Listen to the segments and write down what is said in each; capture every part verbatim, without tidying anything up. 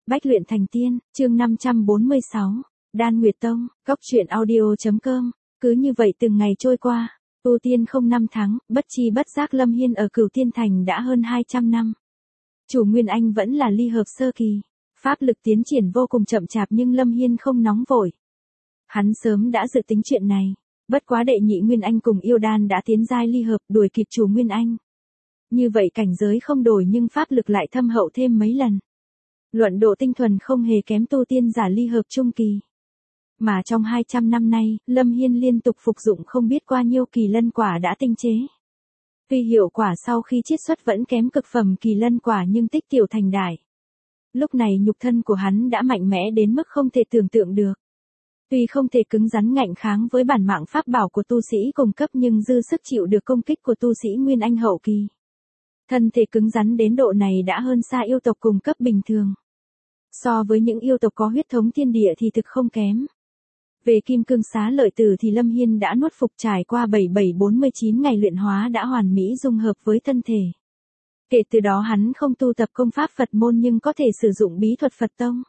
Bách luyện thành tiên, chương năm trăm bốn mươi sáu, Đan Nguyệt Tông, góc truyện audio.com. Cứ như vậy từng ngày trôi qua, tu tiên không năm tháng, bất chi bất giác Lâm Hiên ở Cửu Tiên Thành đã hơn hai trăm năm. Chủ Nguyên Anh vẫn là ly hợp sơ kỳ, pháp lực tiến triển vô cùng chậm chạp nhưng Lâm Hiên không nóng vội. Hắn sớm đã dự tính chuyện này, bất quá đệ nhị Nguyên Anh cùng yêu đan đã tiến giai ly hợp đuổi kịp chủ Nguyên Anh. Như vậy cảnh giới không đổi nhưng pháp lực lại thâm hậu thêm mấy lần. Luận độ tinh thuần không hề kém tu tiên giả ly hợp trung kỳ. Mà trong hai trăm năm nay, Lâm Hiên liên tục phục dụng không biết qua nhiêu kỳ lân quả đã tinh chế. Tuy hiệu quả sau khi chiết xuất vẫn kém cực phẩm kỳ lân quả nhưng tích tiểu thành đại. Lúc này nhục thân của hắn đã mạnh mẽ đến mức không thể tưởng tượng được. Tuy không thể cứng rắn ngạnh kháng với bản mạng pháp bảo của tu sĩ cùng cấp nhưng dư sức chịu được công kích của tu sĩ Nguyên Anh hậu kỳ. Thân thể cứng rắn đến độ này đã hơn xa yêu tộc cùng cấp bình thường. So với những yêu tộc có huyết thống thiên địa thì thực không kém. Về kim cương xá lợi tử thì Lâm Hiên đã nuốt phục trải qua bảy bảy bốn mươi chín ngày luyện hóa đã hoàn mỹ dung hợp với thân thể. Kể từ đó hắn không tu tập công pháp Phật môn nhưng có thể sử dụng bí thuật Phật tông.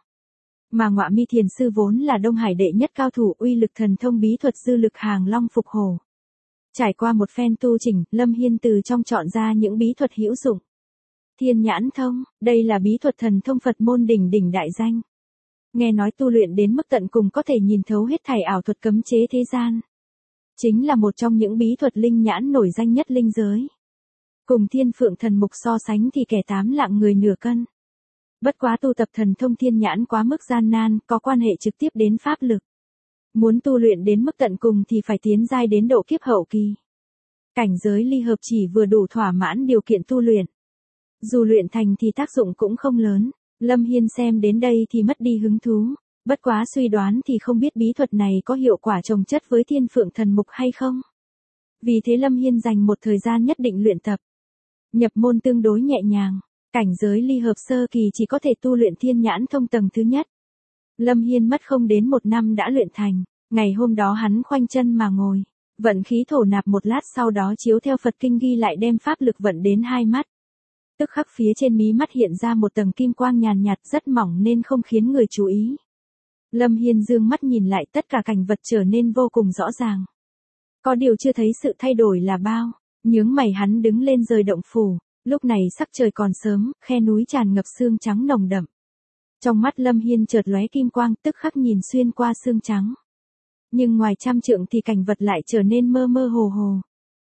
Mà Ngọa Mi Thiền Sư vốn là Đông Hải đệ nhất cao thủ uy lực thần thông bí thuật dư lực hàng long phục hổ. Trải qua một phen tu chỉnh, Lâm Hiên từ trong chọn ra những bí thuật hữu dụng. Thiên nhãn thông, đây là bí thuật thần thông Phật môn đỉnh đỉnh đại danh. Nghe nói tu luyện đến mức tận cùng có thể nhìn thấu hết thảy ảo thuật cấm chế thế gian. Chính là một trong những bí thuật linh nhãn nổi danh nhất linh giới. Cùng Thiên Phượng Thần Mục so sánh thì kẻ tám lạng người nửa cân. Bất quá tu tập thần thông thiên nhãn quá mức gian nan, có quan hệ trực tiếp đến pháp lực. Muốn tu luyện đến mức tận cùng thì phải tiến giai đến độ kiếp hậu kỳ. Cảnh giới ly hợp chỉ vừa đủ thỏa mãn điều kiện tu luyện. Dù luyện thành thì tác dụng cũng không lớn. Lâm Hiên xem đến đây thì mất đi hứng thú. Bất quá suy đoán thì không biết bí thuật này có hiệu quả chồng chất với Thiên Phượng Thần Mục hay không. Vì thế Lâm Hiên dành một thời gian nhất định luyện tập. Nhập môn tương đối nhẹ nhàng. Cảnh giới ly hợp sơ kỳ chỉ có thể tu luyện thiên nhãn thông tầng thứ nhất. Lâm Hiên mất không đến một năm đã luyện thành. Ngày hôm đó hắn khoanh chân mà ngồi. Vận khí thổ nạp một lát sau đó chiếu theo Phật kinh ghi lại đem pháp lực vận đến hai mắt. Tức khắc phía trên mí mắt hiện ra một tầng kim quang nhàn nhạt rất mỏng nên không khiến người chú ý. Lâm Hiên dương mắt nhìn lại tất cả cảnh vật trở nên vô cùng rõ ràng. Có điều chưa thấy sự thay đổi là bao. Nhướng mày hắn đứng lên rời động phủ. Lúc này sắc trời còn sớm, khe núi tràn ngập sương trắng nồng đậm. Trong mắt Lâm Hiên chợt lóe kim quang tức khắc nhìn xuyên qua sương trắng. Nhưng ngoài trăm trượng thì cảnh vật lại trở nên mơ mơ hồ hồ.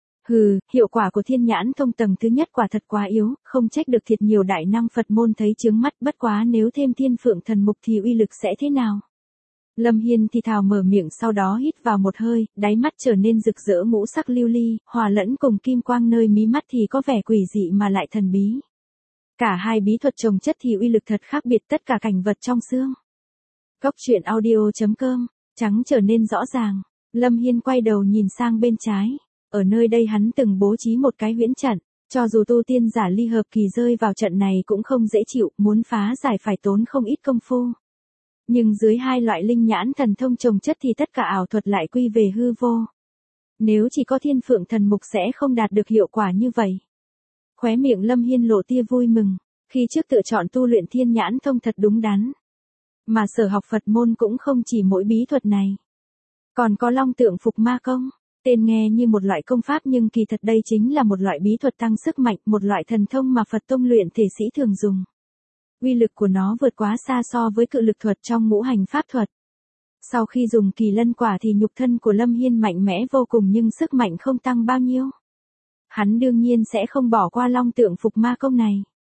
Hừ, hiệu quả của thiên nhãn thông tầng thứ nhất quả thật quá yếu, không trách được thiệt nhiều đại năng Phật môn thấy chướng mắt, bất quá nếu thêm Thiên Phượng Thần Mục thì uy lực sẽ thế nào? Lâm Hiên thì thào mở miệng sau đó hít vào một hơi, đáy mắt trở nên rực rỡ ngũ sắc lưu ly, hòa lẫn cùng kim quang nơi mí mắt thì có vẻ quỷ dị mà lại thần bí. Cả hai bí thuật chồng chất thì uy lực thật khác biệt tất cả cảnh vật trong xương. Góc truyện audio.com, trắng trở nên rõ ràng, Lâm Hiên quay đầu nhìn sang bên trái. Ở nơi đây hắn từng bố trí một cái huyễn trận, cho dù tu tiên giả ly hợp kỳ rơi vào trận này cũng không dễ chịu, muốn phá giải phải tốn không ít công phu. Nhưng dưới hai loại linh nhãn thần thông chồng chất thì tất cả ảo thuật lại quy về hư vô. Nếu chỉ có Thiên Phượng Thần Mục sẽ không đạt được hiệu quả như vậy. Khóe miệng Lâm Hiên lộ tia vui mừng, khi trước tự chọn tu luyện thiên nhãn thông thật đúng đắn. Mà sở học Phật môn cũng không chỉ mỗi bí thuật này. Còn có Long Tượng Phục Ma Công. Tên nghe như một loại công pháp nhưng kỳ thật đây chính là một loại bí thuật tăng sức mạnh, một loại thần thông mà Phật tông luyện thể sĩ thường dùng. Uy lực của nó vượt quá xa so với cự lực thuật trong ngũ hành pháp thuật. Sau khi dùng kỳ lân quả thì nhục thân của Lâm Hiên mạnh mẽ vô cùng nhưng sức mạnh không tăng bao nhiêu. Hắn đương nhiên sẽ không bỏ qua Long Tượng Phục Ma Công này.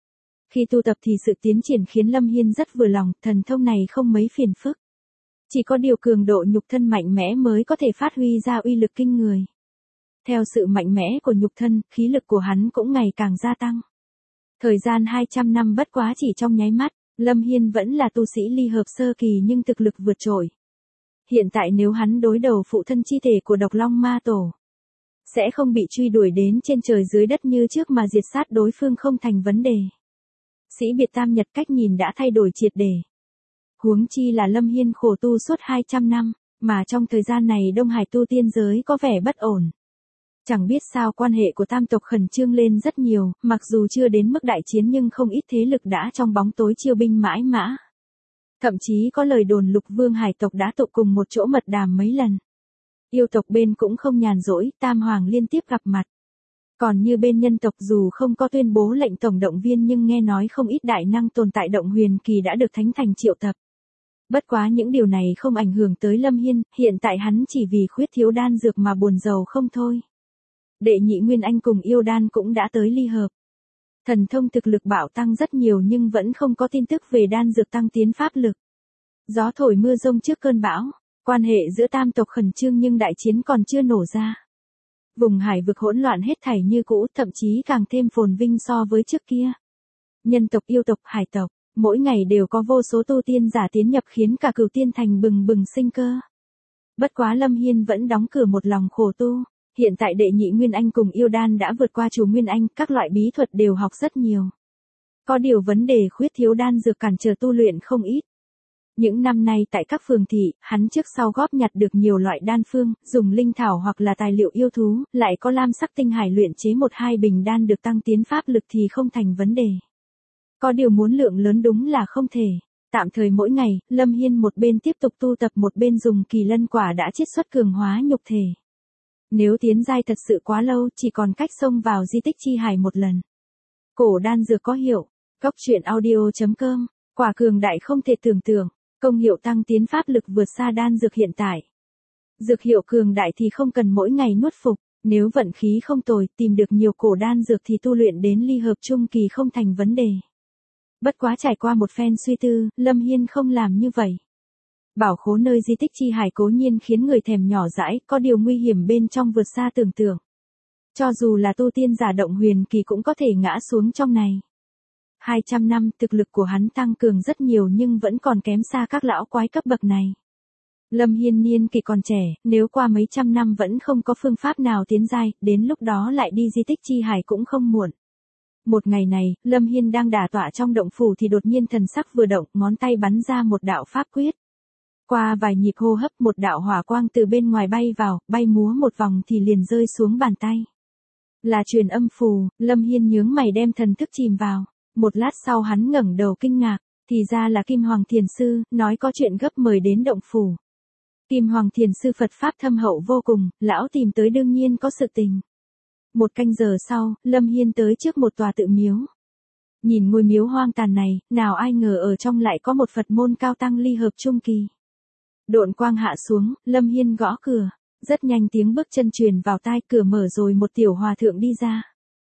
Khi tu tập thì sự tiến triển khiến Lâm Hiên rất vừa lòng, thần thông này không mấy phiền phức. Chỉ có điều cường độ nhục thân mạnh mẽ mới có thể phát huy ra uy lực kinh người. Theo sự mạnh mẽ của nhục thân, khí lực của hắn cũng ngày càng gia tăng. Thời gian hai trăm năm bất quá chỉ trong nháy mắt, Lâm Hiên vẫn là tu sĩ ly hợp sơ kỳ nhưng thực lực vượt trội. Hiện tại nếu hắn đối đầu phụ thân chi thể của Độc Long Ma Tổ, sẽ không bị truy đuổi đến trên trời dưới đất như trước mà diệt sát đối phương không thành vấn đề. Sĩ biệt tam nhật cách nhìn đã thay đổi triệt để. Huống chi là Lâm Hiên khổ tu suốt hai trăm năm, mà trong thời gian này Đông Hải tu tiên giới có vẻ bất ổn. Chẳng biết sao quan hệ của tam tộc khẩn trương lên rất nhiều, mặc dù chưa đến mức đại chiến nhưng không ít thế lực đã trong bóng tối chiêu binh mãi mã. Thậm chí có lời đồn Lục Vương hải tộc đã tụ cùng một chỗ mật đàm mấy lần. Yêu tộc bên cũng không nhàn rỗi, tam hoàng liên tiếp gặp mặt. Còn như bên nhân tộc dù không có tuyên bố lệnh tổng động viên nhưng nghe nói không ít đại năng tồn tại động huyền kỳ đã được Thánh Thành triệu tập. Bất quá những điều này không ảnh hưởng tới Lâm Hiên, hiện tại hắn chỉ vì khuyết thiếu đan dược mà buồn rầu không thôi. Đệ nhị Nguyên Anh cùng yêu đan cũng đã tới ly hợp. Thần thông thực lực bạo tăng rất nhiều nhưng vẫn không có tin tức về đan dược tăng tiến pháp lực. Gió thổi mưa rông trước cơn bão, quan hệ giữa tam tộc khẩn trương nhưng đại chiến còn chưa nổ ra. Vùng hải vực hỗn loạn hết thảy như cũ, thậm chí càng thêm phồn vinh so với trước kia. Nhân tộc, yêu tộc, hải tộc, mỗi ngày đều có vô số tu tiên giả tiến nhập khiến cả Cửu Tiên Thành bừng bừng sinh cơ. Bất quá Lâm Hiên vẫn đóng cửa một lòng khổ tu. Hiện tại đệ nhị Nguyên Anh cùng yêu đan đã vượt qua chủ Nguyên Anh, các loại bí thuật đều học rất nhiều. Có điều vấn đề khuyết thiếu đan dược cản trở tu luyện không ít. Những năm nay tại các phường thị, hắn trước sau góp nhặt được nhiều loại đan phương, dùng linh thảo hoặc là tài liệu yêu thú, lại có lam sắc tinh hải luyện chế một hai bình đan được tăng tiến pháp lực thì không thành vấn đề. Có điều muốn lượng lớn đúng là không thể. Tạm thời mỗi ngày, Lâm Hiên một bên tiếp tục tu tập một bên dùng kỳ lân quả đã chiết xuất cường hóa nhục thể. Nếu tiến giai thật sự quá lâu, chỉ còn cách xông vào di tích chi hải một lần. Cổ đan dược có hiệu. Cốc truyện audio chấm com. Quả cường đại không thể tưởng tượng. Công hiệu tăng tiến pháp lực vượt xa đan dược hiện tại. Dược hiệu cường đại thì không cần mỗi ngày nuốt phục. Nếu vận khí không tồi, tìm được nhiều cổ đan dược thì tu luyện đến ly hợp trung kỳ không thành vấn đề. Bất quá trải qua một phen suy tư, Lâm Hiên không làm như vậy. Bảo khố nơi di tích chi hải cố nhiên khiến người thèm nhỏ dãi, có điều nguy hiểm bên trong vượt xa tưởng tượng. Cho dù là tu tiên giả động huyền kỳ cũng có thể ngã xuống trong này. hai trăm năm, thực lực của hắn tăng cường rất nhiều nhưng vẫn còn kém xa các lão quái cấp bậc này. Lâm Hiên niên kỳ còn trẻ, nếu qua mấy trăm năm vẫn không có phương pháp nào tiến giai, đến lúc đó lại đi di tích chi hải cũng không muộn. Một ngày này, Lâm Hiên đang đả tọa trong động phủ thì đột nhiên thần sắc vừa động, ngón tay bắn ra một đạo pháp quyết. Qua vài nhịp hô hấp một đạo hỏa quang từ bên ngoài bay vào, bay múa một vòng thì liền rơi xuống bàn tay. Là truyền âm phù, Lâm Hiên nhướng mày đem thần thức chìm vào. Một lát sau hắn ngẩng đầu kinh ngạc, thì ra là Kim Hoàng Thiền Sư, nói có chuyện gấp mời đến động phủ. Kim Hoàng Thiền Sư Phật Pháp thâm hậu vô cùng, lão tìm tới đương nhiên có sự tình. Một canh giờ sau, Lâm Hiên tới trước một tòa tự miếu. Nhìn ngôi miếu hoang tàn này, nào ai ngờ ở trong lại có một Phật môn cao tăng ly hợp trung kỳ. Độn quang hạ xuống, Lâm Hiên gõ cửa. Rất nhanh tiếng bước chân truyền vào tai, cửa mở rồi một tiểu hòa thượng đi ra.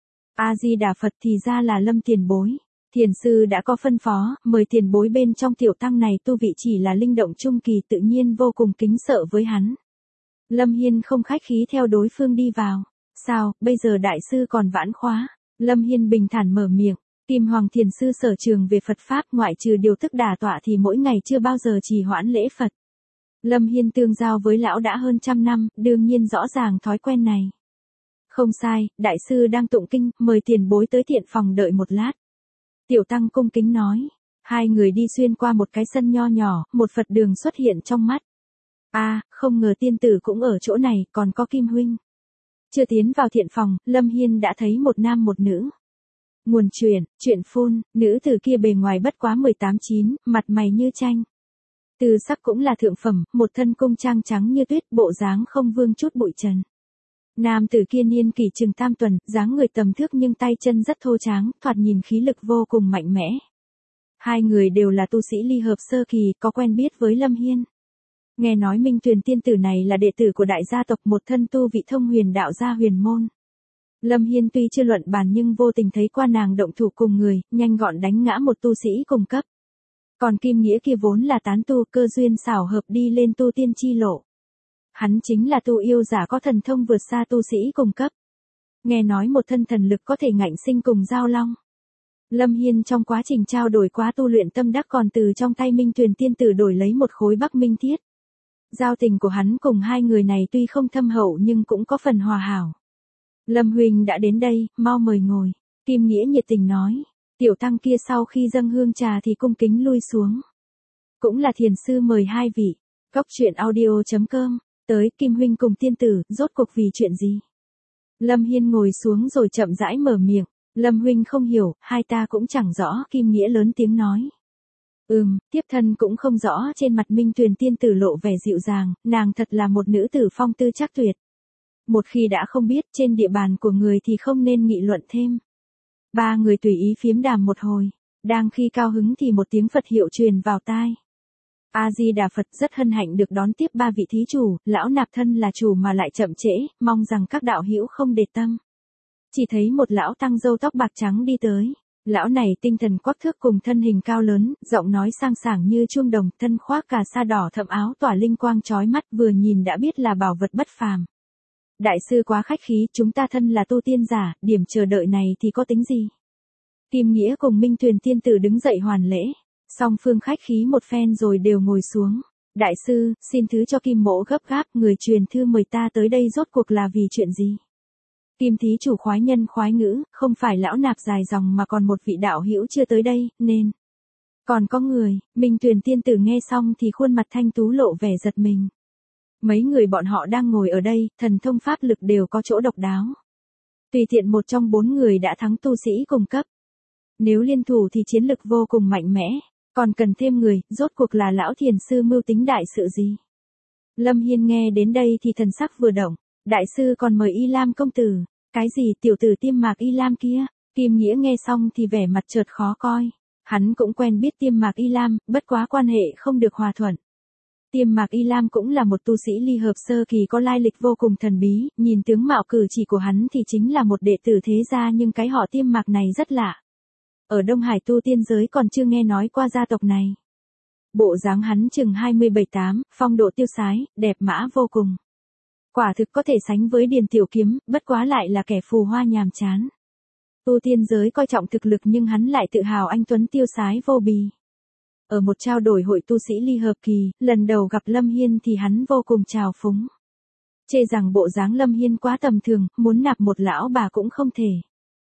A-di-đà Phật, thì ra là Lâm tiền bối. Thiền sư đã có phân phó, mời tiền bối bên trong tiểu tăng này tu vị chỉ là linh động trung kỳ, tự nhiên vô cùng kính sợ với hắn. Lâm Hiên không khách khí theo đối phương đi vào. Sao, bây giờ đại sư còn vãn khóa? Lâm Hiên bình thản mở miệng. Kim Hoàng Thiền Sư sở trường về Phật Pháp, ngoại trừ điều thức đả tọa thì mỗi ngày chưa bao giờ trì hoãn lễ Phật. Lâm Hiên tương giao với lão đã hơn trăm năm, đương nhiên rõ ràng thói quen này. Không sai, đại sư đang tụng kinh, mời tiền bối tới thiện phòng đợi một lát. Tiểu tăng cung kính nói. Hai người đi xuyên qua một cái sân nho nhỏ, một Phật đường xuất hiện trong mắt. A, à, không ngờ tiên tử cũng ở chỗ này, còn có Kim huynh. Chưa tiến vào thiện phòng, Lâm Hiên đã thấy một nam một nữ. Nguồn truyền, chuyện phun, nữ tử kia bề ngoài bất quá mười tám chín, mặt mày như tranh. Từ sắc cũng là thượng phẩm, một thân cung trang trắng như tuyết, bộ dáng không vương chút bụi trần. Nam tử kia niên kỷ chừng tam tuần, dáng người tầm thước nhưng tay chân rất thô tráng, thoạt nhìn khí lực vô cùng mạnh mẽ. Hai người đều là tu sĩ ly hợp sơ kỳ, có quen biết với Lâm Hiên. Nghe nói Minh Tuyền tiên tử này là đệ tử của đại gia tộc, một thân tu vị thông huyền đạo gia huyền môn. Lâm Hiên tuy chưa luận bàn nhưng vô tình thấy qua nàng động thủ cùng người, nhanh gọn đánh ngã một tu sĩ cùng cấp. Còn Kim Nghĩa kia vốn là tán tu, cơ duyên xảo hợp đi lên tu tiên chi lộ. Hắn chính là tu yêu giả có thần thông vượt xa tu sĩ cùng cấp. Nghe nói một thân thần lực có thể ngạnh sinh cùng giao long. Lâm Hiên trong quá trình trao đổi quá tu luyện tâm đắc còn từ trong tay Minh Tuyền tiên tử đổi lấy một khối Bắc Minh Thiết. Giao tình của hắn cùng hai người này tuy không thâm hậu nhưng cũng có phần hòa hảo. Lâm huynh đã đến đây, mau mời ngồi. Kim Nghĩa nhiệt tình nói. Tiểu tăng kia sau khi dâng hương trà thì cung kính lui xuống. Cũng là thiền sư mời hai vị. Cốc truyện audio chấm com. Tới, Kim huynh cùng tiên tử, rốt cuộc vì chuyện gì? Lâm Hiên ngồi xuống rồi chậm rãi mở miệng. Lâm huynh không hiểu, hai ta cũng chẳng rõ, Kim Nghĩa lớn tiếng nói. Ừm, tiếp thân cũng không rõ. Trên mặt Minh Tuyền tiên tử lộ vẻ dịu dàng, nàng thật là một nữ tử phong tư chắc tuyệt. Một khi đã không biết trên địa bàn của người thì không nên nghị luận thêm. Ba người tùy ý phiếm đàm một hồi, đang khi cao hứng thì một tiếng Phật hiệu truyền vào tai. A-di-đà Phật, rất hân hạnh được đón tiếp ba vị thí chủ, lão nạp thân là chủ mà lại chậm trễ, mong rằng các đạo hữu không để tâm. Chỉ thấy một lão tăng râu tóc bạc trắng đi tới. Lão này tinh thần quắc thước cùng thân hình cao lớn, giọng nói sang sảng như chuông đồng, thân khoác cà sa đỏ thẫm áo tỏa linh quang chói mắt, vừa nhìn đã biết là bảo vật bất phàm. Đại sư quá khách khí, chúng ta thân là tu tiên giả, điểm chờ đợi này thì có tính gì? Kim Nghĩa cùng Minh Tuyền tiên tử đứng dậy hoàn lễ, song phương khách khí một phen rồi đều ngồi xuống. Đại sư, xin thứ cho Kim mỗ gấp gáp, người truyền thư mời ta tới đây rốt cuộc là vì chuyện gì? Kim thí chủ khoái nhân khoái ngữ, không phải lão nạp dài dòng mà còn một vị đạo hữu chưa tới đây, nên. Còn có người, Minh Tuyền tiên tử nghe xong thì khuôn mặt thanh tú lộ vẻ giật mình. Mấy người bọn họ đang ngồi ở đây, thần thông pháp lực đều có chỗ độc đáo. Tùy tiện một trong bốn người đã thắng tu sĩ cùng cấp. Nếu liên thủ thì chiến lực vô cùng mạnh mẽ, còn cần thêm người, rốt cuộc là lão thiền sư mưu tính đại sự gì? Lâm Hiên nghe đến đây thì thần sắc vừa động, đại sư còn mời Y Lam công tử. Cái gì tiểu tử Tiêm Mạc Y Lam kia? Kim Nghĩa nghe xong thì vẻ mặt chợt khó coi. Hắn cũng quen biết Tiêm Mạc Y Lam, bất quá quan hệ không được hòa thuận. Tiêm Mạc Y Lam cũng là một tu sĩ ly hợp sơ kỳ có lai lịch vô cùng thần bí, nhìn tướng mạo cử chỉ của hắn thì chính là một đệ tử thế gia, nhưng cái họ Tiêm Mạc này rất lạ. Ở Đông Hải tu tiên giới còn chưa nghe nói qua gia tộc này. Bộ dáng hắn chừng hai mươi bảy tám, phong độ tiêu sái, đẹp mã vô cùng. Quả thực có thể sánh với Điền Tiểu Kiếm, bất quá lại là kẻ phù hoa nhàm chán. Tu tiên giới coi trọng thực lực nhưng hắn lại tự hào anh tuấn tiêu sái vô bì. Ở một trao đổi hội tu sĩ ly hợp kỳ, lần đầu gặp Lâm Hiên thì hắn vô cùng trào phúng. Chê rằng bộ dáng Lâm Hiên quá tầm thường, muốn nạp một lão bà cũng không thể.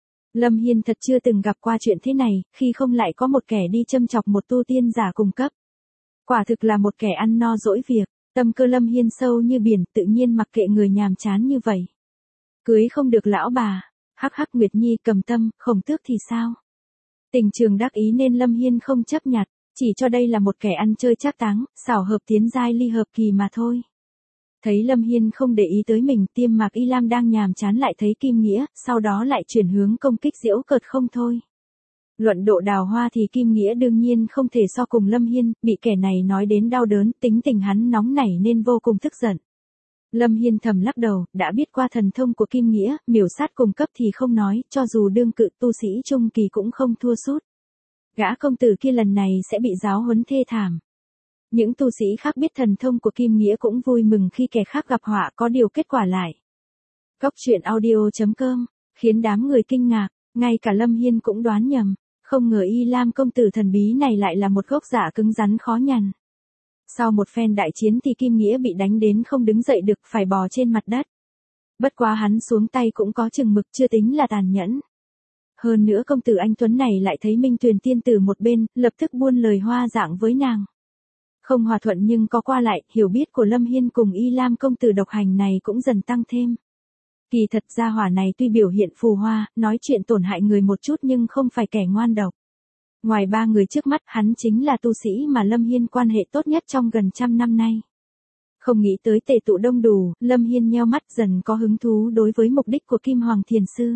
Lâm Hiên thật chưa từng gặp qua chuyện thế này, khi không lại có một kẻ đi châm chọc một tu tiên giả cùng cấp. Quả thực là một kẻ ăn no dỗi việc. Tâm cơ Lâm Hiên sâu như biển, tự nhiên mặc kệ người nhàm chán như vậy. Cưới không được lão bà, hắc hắc Nguyệt Nhi cầm tâm, Khổng Tước thì sao? Tình trường đắc ý nên Lâm Hiên không chấp nhặt, chỉ cho đây là một kẻ ăn chơi trác táng, xảo hợp tiến giai ly hợp kỳ mà thôi. Thấy Lâm Hiên không để ý tới mình, Tiêm Mạc Y Lam đang nhàm chán lại thấy Kim Nghĩa, sau đó lại chuyển hướng công kích giễu cợt không thôi. Luận độ đào hoa thì Kim Nghĩa đương nhiên không thể so cùng Lâm Hiên, bị kẻ này nói đến đau đớn, tính tình hắn nóng nảy nên vô cùng tức giận. Lâm Hiên thầm lắc đầu, đã biết qua thần thông của Kim Nghĩa, miểu sát cùng cấp thì không nói, cho dù đương cự tu sĩ trung kỳ cũng không thua sút. Gã công tử kia lần này sẽ bị giáo huấn thê thảm. Những tu sĩ khác biết thần thông của Kim Nghĩa cũng vui mừng khi kẻ khác gặp họa, có điều kết quả lại. Góc truyện audio chấm com, khiến đám người kinh ngạc, ngay cả Lâm Hiên cũng đoán nhầm. Không ngờ Y Lam công tử thần bí này lại là một gốc giả cứng rắn khó nhằn. Sau một phen đại chiến thì Kim Nghĩa bị đánh đến không đứng dậy được, phải bò trên mặt đất. Bất quá hắn xuống tay cũng có chừng mực, chưa tính là tàn nhẫn. Hơn nữa công tử anh tuấn này lại thấy Minh Tuyền tiên tử một bên, lập tức buôn lời hoa dạng với nàng. Không hòa thuận nhưng có qua lại, hiểu biết của Lâm Hiên cùng Y Lam công tử độc hành này cũng dần tăng thêm. Kỳ thật gia hỏa này tuy biểu hiện phù hoa, nói chuyện tổn hại người một chút nhưng không phải kẻ ngoan độc. Ngoài ba người trước mắt, hắn chính là tu sĩ mà Lâm Hiên quan hệ tốt nhất trong gần trăm năm nay. Không nghĩ tới tề tụ đông đủ, Lâm Hiên nheo mắt dần có hứng thú đối với mục đích của Kim Hoàng Thiền Sư.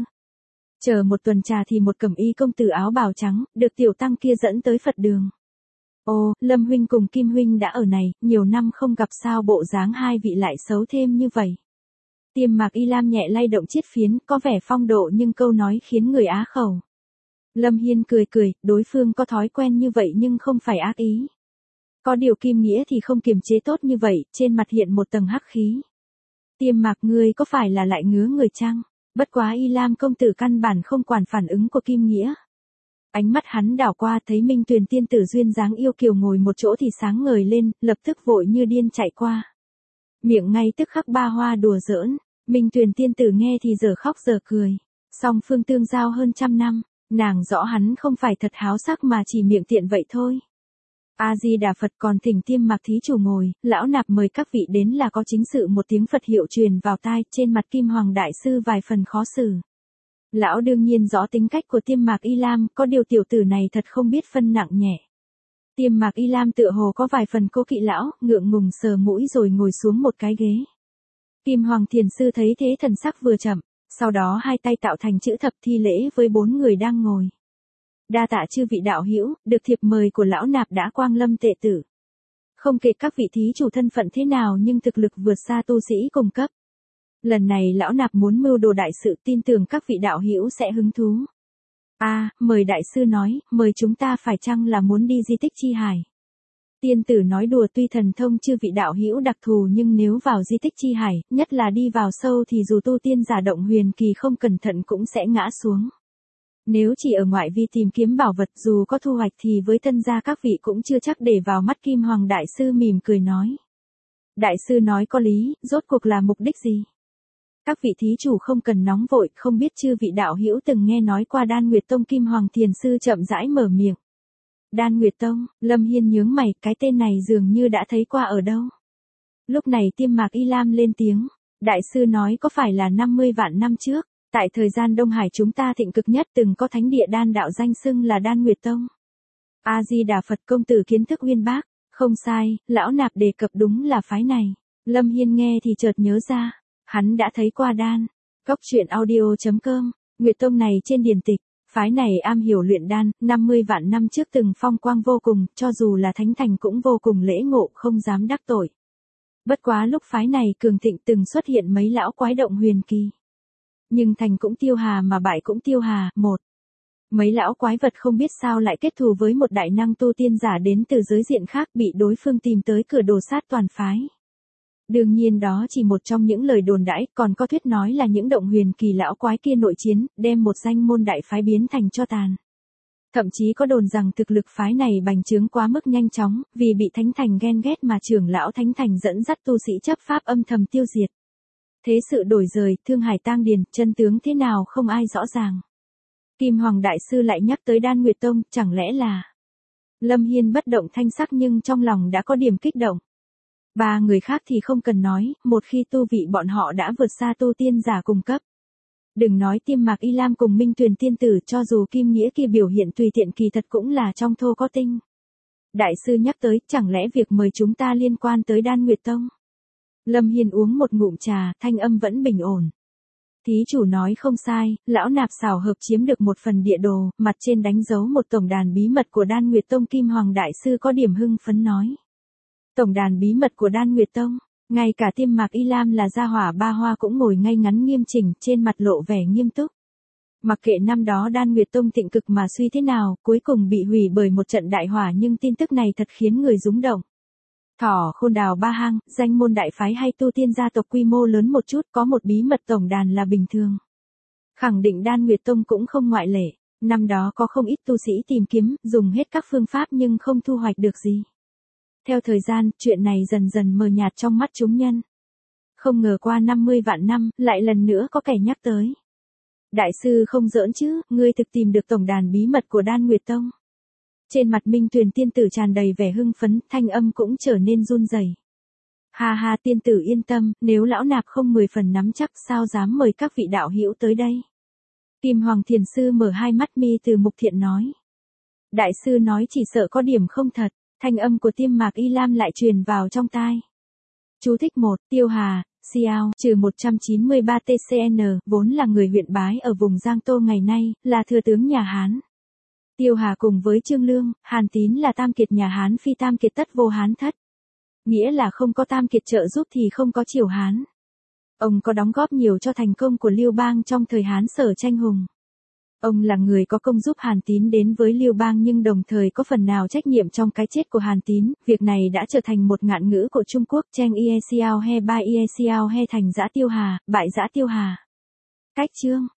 Chờ một tuần trà thì một cẩm y công tử áo bào trắng, được tiểu tăng kia dẫn tới Phật đường. Ồ, Lâm huynh cùng Kim huynh đã ở này, nhiều năm không gặp sao bộ dáng hai vị lại xấu thêm như vậy. Tiêm Mạc Y Lam nhẹ lay động chiết phiến, có vẻ phong độ nhưng câu nói khiến người á khẩu. Lâm Hiên cười cười, đối phương có thói quen như vậy nhưng không phải ác ý. Có điều Kim Nghĩa thì không kiềm chế tốt như vậy, trên mặt hiện một tầng hắc khí. Tiêm Mạc ngươi có phải là lại ngứa người chăng? Bất quá Y Lam công tử căn bản không quản phản ứng của Kim Nghĩa. Ánh mắt hắn đảo qua thấy Minh Tuyền tiên tử duyên dáng yêu kiều ngồi một chỗ thì sáng ngời lên, lập tức vội như điên chạy qua. Miệng ngay tức khắc ba hoa đùa giỡn, Minh Tuyền tiên tử nghe thì giờ khóc giờ cười. Song phương tương giao hơn trăm năm, nàng rõ hắn không phải thật háo sắc mà chỉ miệng tiện vậy thôi. A-di-đà Phật, còn thỉnh Tiêm Mạc thí chủ ngồi, lão nạp mời các vị đến là có chính sự. Một tiếng Phật hiệu truyền vào tai, trên mặt Kim Hoàng đại sư vài phần khó xử. Lão đương nhiên rõ tính cách của Tiêm Mạc Y Lam, có điều tiểu tử này thật không biết phân nặng nhẹ. Tiêm Mạc Y Lam tựa hồ có vài phần cố kỵ lão, ngượng ngùng sờ mũi rồi ngồi xuống một cái ghế. Kim Hoàng Thiền Sư thấy thế thần sắc vừa chậm, sau đó hai tay tạo thành chữ thập thi lễ với bốn người đang ngồi. Đa tạ chư vị đạo hữu, được thiệp mời của lão nạp đã quang lâm tệ tử. Không kể các vị thí chủ thân phận thế nào nhưng thực lực vượt xa tu sĩ cùng cấp. Lần này lão nạp muốn mưu đồ đại sự, tin tưởng các vị đạo hữu sẽ hứng thú. A, à, mời đại sư nói, mời chúng ta phải chăng là muốn đi di tích Chi Hải? Tiên tử nói đùa, tuy thần thông chư vị đạo hữu đặc thù nhưng nếu vào di tích Chi Hải, nhất là đi vào sâu thì dù tu tiên giả động huyền kỳ không cẩn thận cũng sẽ ngã xuống. Nếu chỉ ở ngoại vi tìm kiếm bảo vật dù có thu hoạch thì với thân gia các vị cũng chưa chắc để vào mắt. Kim Hoàng đại sư mỉm cười nói. Đại sư nói có lý, rốt cuộc là mục đích gì? Các vị thí chủ không cần nóng vội, không biết chư vị đạo hữu từng nghe nói qua Đan Nguyệt Tông? Kim Hoàng Thiền Sư chậm rãi mở miệng. Đan Nguyệt Tông, Lâm Hiên nhướng mày, cái tên này dường như đã thấy qua ở đâu. Lúc này Tiêm Mạc Y Lam lên tiếng. Đại sư nói có phải là năm mươi vạn năm trước, tại thời gian Đông Hải chúng ta thịnh cực nhất từng có thánh địa đan đạo danh xưng là Đan Nguyệt Tông. A-di-đà Phật, công tử kiến thức uyên bác. Không sai, lão nạp đề cập đúng là phái này. Lâm Hiên nghe thì chợt nhớ ra. Hắn đã thấy qua đan. Cốc truyện audio chấm com. Nguyệt Tông này trên điển tịch. Phái này am hiểu luyện đan, năm mươi vạn năm trước từng phong quang vô cùng, cho dù là thánh thành cũng vô cùng lễ ngộ, không dám đắc tội. Bất quá lúc phái này cường thịnh từng xuất hiện mấy lão quái động huyền kỳ. Nhưng thành cũng tiêu hà mà bại cũng tiêu hà. Một. Mấy lão quái vật không biết sao lại kết thù với một đại năng tu tiên giả đến từ giới diện khác, bị đối phương tìm tới cửa đồ sát toàn phái. Đương nhiên đó chỉ một trong những lời đồn đãi, còn có thuyết nói là những động huyền kỳ lão quái kia nội chiến, đem một danh môn đại phái biến thành tro tàn. Thậm chí có đồn rằng thực lực phái này bành trướng quá mức nhanh chóng, vì bị thánh thành ghen ghét mà trưởng lão thánh thành dẫn dắt tu sĩ chấp pháp âm thầm tiêu diệt. Thế sự đổi rời, Thương Hải tang điền, chân tướng thế nào không ai rõ ràng. Kim Hoàng đại sư lại nhắc tới Đan Nguyệt Tông, chẳng lẽ là... Lâm Hiên bất động thanh sắc nhưng trong lòng đã có điểm kích động. Ba người khác thì không cần nói, một khi tu vị bọn họ đã vượt xa tu tiên giả cùng cấp. Đừng nói Tiêm Mạc Y Lam cùng Minh Tuyền tiên tử, cho dù Kim Nghĩa kia biểu hiện tùy tiện kỳ thật cũng là trong thô có tinh. Đại sư nhắc tới, chẳng lẽ việc mời chúng ta liên quan tới Đan Nguyệt Tông? Lâm Hiên uống một ngụm trà, thanh âm vẫn bình ổn. Thí chủ nói không sai, lão nạp xảo hợp chiếm được một phần địa đồ, mặt trên đánh dấu một tổng đàn bí mật của Đan Nguyệt Tông. Kim Hoàng đại sư có điểm hưng phấn nói. Tổng đàn bí mật của Đan Nguyệt Tông, ngay cả Tiêm Mạc Y Lam là gia hỏa ba hoa cũng ngồi ngay ngắn nghiêm chỉnh, trên mặt lộ vẻ nghiêm túc. Mặc kệ năm đó Đan Nguyệt Tông thịnh cực mà suy thế nào, cuối cùng bị hủy bởi một trận đại hỏa, nhưng tin tức này thật khiến người rúng động. Thỏ Khôn Đào Ba Hang, danh môn đại phái hay tu tiên gia tộc quy mô lớn một chút có một bí mật tổng đàn là bình thường. Khẳng định Đan Nguyệt Tông cũng không ngoại lệ, năm đó có không ít tu sĩ tìm kiếm, dùng hết các phương pháp nhưng không thu hoạch được gì. Theo thời gian, chuyện này dần dần mờ nhạt trong mắt chúng nhân. Không ngờ qua năm mươi vạn năm, lại lần nữa có kẻ nhắc tới. Đại sư không giỡn chứ, ngươi thực tìm được tổng đàn bí mật của Đan Nguyệt Tông. Trên mặt Minh Tuyền tiên tử tràn đầy vẻ hưng phấn, thanh âm cũng trở nên run rẩy. Ha ha, tiên tử yên tâm, nếu lão nạp không mười phần nắm chắc sao dám mời các vị đạo hữu tới đây. Kim Hoàng Thiền Sư mở hai mắt mi từ mục thiện nói. Đại sư nói chỉ sợ có điểm không thật. Thanh âm của Tiêm Mạc Y Lam lại truyền vào trong tai. Chú thích một, Tiêu Hà, Xiao, trừ một trăm chín mươi ba T C N, vốn là người huyện Bái ở vùng Giang Tô ngày nay, là thừa tướng nhà Hán. Tiêu Hà cùng với Trương Lương, Hàn Tín là tam kiệt nhà Hán, phi tam kiệt tất vô Hán thất. Nghĩa là không có tam kiệt trợ giúp thì không có triều Hán. Ông có đóng góp nhiều cho thành công của Liêu Bang trong thời Hán Sở tranh hùng. Ông là người có công giúp Hàn Tín đến với Liêu Bang nhưng đồng thời có phần nào trách nhiệm trong cái chết của Hàn Tín, việc này đã trở thành một ngạn ngữ của Trung Quốc, Cheng Ie Xiao He Ba Ie Xiao He thành giã Tiêu Hà, bại giã Tiêu Hà. Cách chương